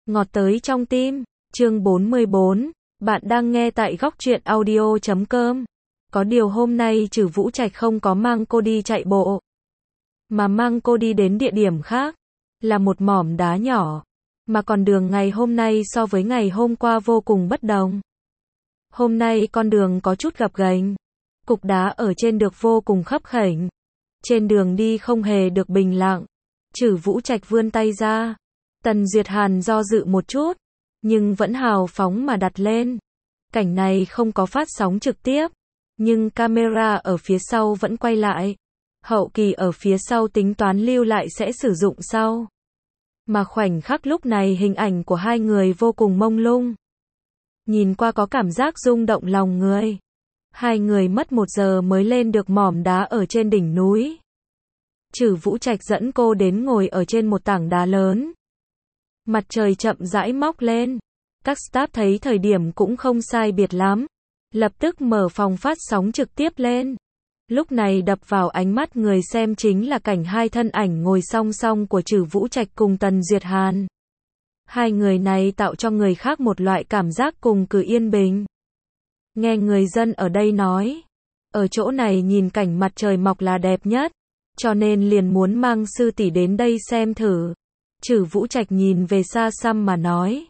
Ngọt tới trong tim, chương 44, bạn đang nghe tại góc truyện audio.com. Có điều hôm nay Trử Vũ Trạch không có mang cô đi chạy bộ, mà mang cô đi đến địa điểm khác, là một mỏm đá nhỏ, mà con đường ngày hôm nay so với ngày hôm qua vô cùng bất đồng. Hôm nay con đường có chút gập ghềnh, cục đá ở trên được vô cùng khấp khểnh, trên đường đi không hề được bình lặng. Trử Vũ Trạch vươn tay ra, Tần Duyệt Hàn do dự một chút, nhưng vẫn hào phóng mà đặt lên. Cảnh này không có phát sóng trực tiếp, nhưng camera ở phía sau vẫn quay lại. Hậu kỳ ở phía sau tính toán lưu lại sẽ sử dụng sau. Mà khoảnh khắc lúc này hình ảnh của hai người vô cùng mông lung. Nhìn qua có cảm giác rung động lòng người. Hai người mất 1 giờ mới lên được mỏm đá ở trên đỉnh núi. Trử Vũ Trạch dẫn cô đến ngồi ở trên một tảng đá lớn. Mặt trời chậm rãi mọc lên. Các staff thấy thời điểm cũng không sai biệt lắm. Lập tức mở phòng phát sóng trực tiếp lên. Lúc này đập vào ánh mắt người xem chính là cảnh hai thân ảnh ngồi song song của Trử Vũ Trạch cùng Tần Duyệt Hàn. Hai người này tạo cho người khác một loại cảm giác cùng cử yên bình. Nghe người dân ở đây nói, ở chỗ này nhìn cảnh mặt trời mọc là đẹp nhất, cho nên liền muốn mang sư tỷ đến đây xem thử. Trử Vũ Trạch nhìn về xa xăm mà nói,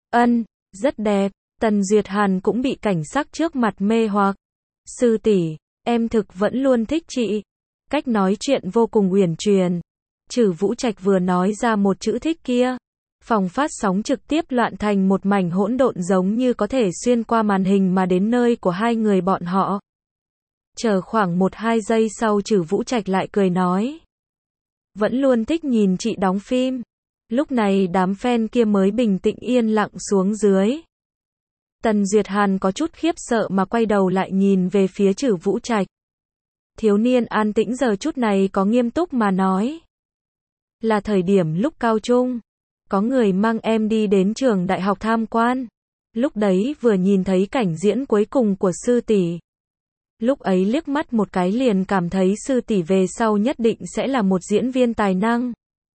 rất đẹp. Tần Duyệt Hàn cũng bị cảnh sắc trước mặt mê hoặc. Sư tỷ, em thực vẫn luôn thích chị. Cách nói chuyện vô cùng uyển chuyển. Trử Vũ Trạch vừa nói ra một chữ thích kia, phòng phát sóng trực tiếp loạn thành một mảnh hỗn độn giống như có thể xuyên qua màn hình mà đến nơi của hai người bọn họ. Chờ khoảng 1-2 giây sau Trử Vũ Trạch lại cười nói, vẫn luôn thích nhìn chị đóng phim. Lúc này đám fan kia mới bình tĩnh yên lặng xuống dưới. Tần Duyệt Hàn có chút khiếp sợ mà quay đầu lại nhìn về phía Trử Vũ Trạch. Thiếu niên an tĩnh giờ chút này có nghiêm túc mà nói, là thời điểm lúc cao trung, có người mang em đi đến trường đại học tham quan. Lúc đấy vừa nhìn thấy cảnh diễn cuối cùng của sư tỷ. Lúc ấy liếc mắt một cái liền cảm thấy sư tỷ về sau nhất định sẽ là một diễn viên tài năng.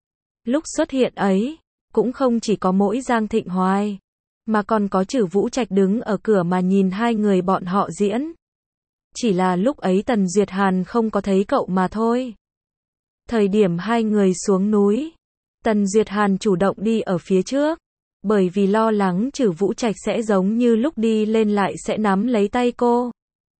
Lúc xuất hiện ấy, cũng không chỉ có mỗi Giang Thịnh Hoài, mà còn có Trử Vũ Trạch đứng ở cửa mà nhìn hai người bọn họ diễn. Chỉ là lúc ấy Tần Duyệt Hàn không có thấy cậu mà thôi. Thời điểm hai người xuống núi, Tần Duyệt Hàn chủ động đi ở phía trước, bởi vì lo lắng Trử Vũ Trạch sẽ giống như lúc đi lên lại sẽ nắm lấy tay cô.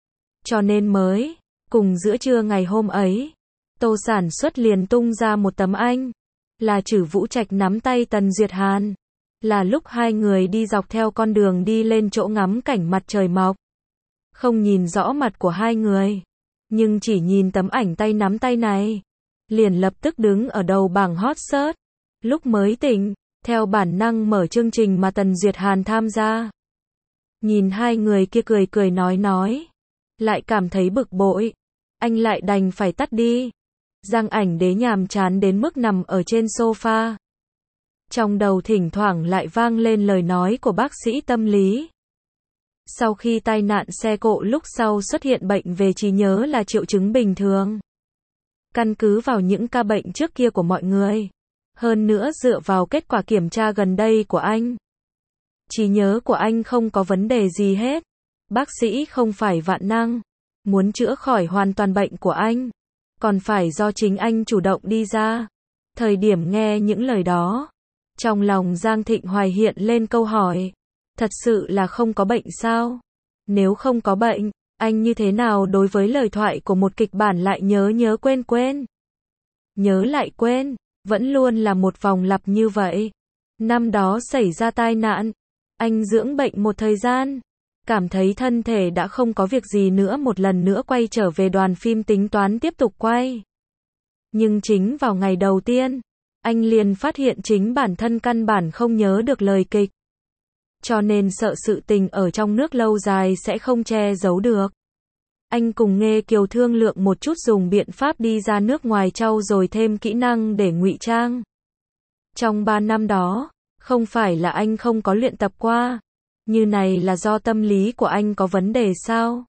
Cho nên mới, cùng giữa trưa ngày hôm ấy, Tô sản xuất liền tung ra một tấm ảnh, là Trử Vũ Trạch nắm tay Tần Duyệt Hàn. Là lúc hai người đi dọc theo con đường đi lên chỗ ngắm cảnh mặt trời mọc. Không nhìn rõ mặt của hai người, nhưng chỉ nhìn tấm ảnh tay nắm tay này, liền lập tức đứng ở đầu bảng hot search. Lúc mới tỉnh, theo bản năng mở chương trình mà Tần Duyệt Hàn tham gia. Nhìn hai người kia cười cười nói, lại cảm thấy bực bội. Anh lại đành phải tắt đi. Giang Ảnh Đế nhàm chán đến mức nằm ở trên sofa. Trong đầu thỉnh thoảng lại vang lên lời nói của bác sĩ tâm lý. Sau khi tai nạn xe cộ lúc sau xuất hiện bệnh về trí nhớ là triệu chứng bình thường. Căn cứ vào những ca bệnh trước kia của mọi người, hơn nữa dựa vào kết quả kiểm tra gần đây của anh, trí nhớ của anh không có vấn đề gì hết. Bác sĩ không phải vạn năng, muốn chữa khỏi hoàn toàn bệnh của anh, còn phải do chính anh chủ động đi ra. Thời điểm nghe những lời đó, trong lòng Giang Thịnh Hoài hiện lên câu hỏi, thật sự là không có bệnh sao? Nếu không có bệnh, anh như thế nào đối với lời thoại của một kịch bản lại nhớ quên? Nhớ lại quên, vẫn luôn là một vòng lặp như vậy. Năm đó xảy ra tai nạn, anh dưỡng bệnh một thời gian, cảm thấy thân thể đã không có việc gì nữa, một lần nữa quay trở về đoàn phim tính toán tiếp tục quay. Nhưng chính vào ngày đầu tiên, anh liền phát hiện chính bản thân căn bản không nhớ được lời kịch. Cho nên sợ sự tình ở trong nước lâu dài sẽ không che giấu được. Anh cùng Nghê Kiều thương lượng một chút dùng biện pháp đi ra nước ngoài trau dồi thêm kỹ năng để ngụy trang. Trong 3 năm đó, không phải là anh không có luyện tập qua, như này là do tâm lý của anh có vấn đề sao?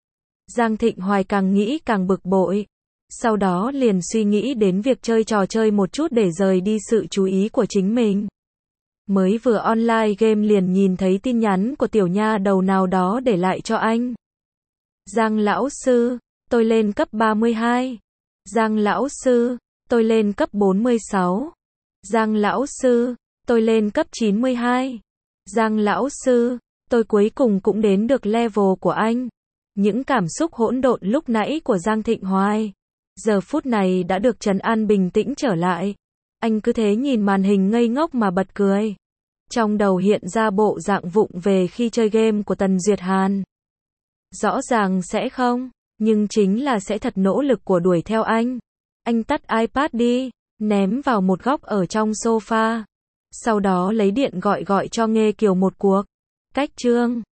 Giang Thịnh Hoài càng nghĩ càng bực bội. Sau đó liền suy nghĩ đến việc chơi trò chơi một chút để rời đi sự chú ý của chính mình. Mới vừa online game liền nhìn thấy tin nhắn của tiểu nha đầu nào đó để lại cho anh. Giang lão sư, tôi lên cấp 32. Giang lão sư, tôi lên cấp 46. Giang lão sư, tôi lên cấp 92. Giang lão sư, tôi cuối cùng cũng đến được level của anh. Những cảm xúc hỗn độn lúc nãy của Giang Thịnh Hoài, giờ phút này đã được trấn an bình tĩnh trở lại. Anh cứ thế nhìn màn hình ngây ngốc mà bật cười. Trong đầu hiện ra bộ dạng vụng về khi chơi game của Tần Duyệt Hàn. Rõ ràng sẽ không, nhưng chính là sẽ thật nỗ lực của đuổi theo anh. Anh tắt iPad đi, ném vào một góc ở trong sofa. Sau đó lấy điện gọi cho Nghê Kiều một cuộc. Cách chương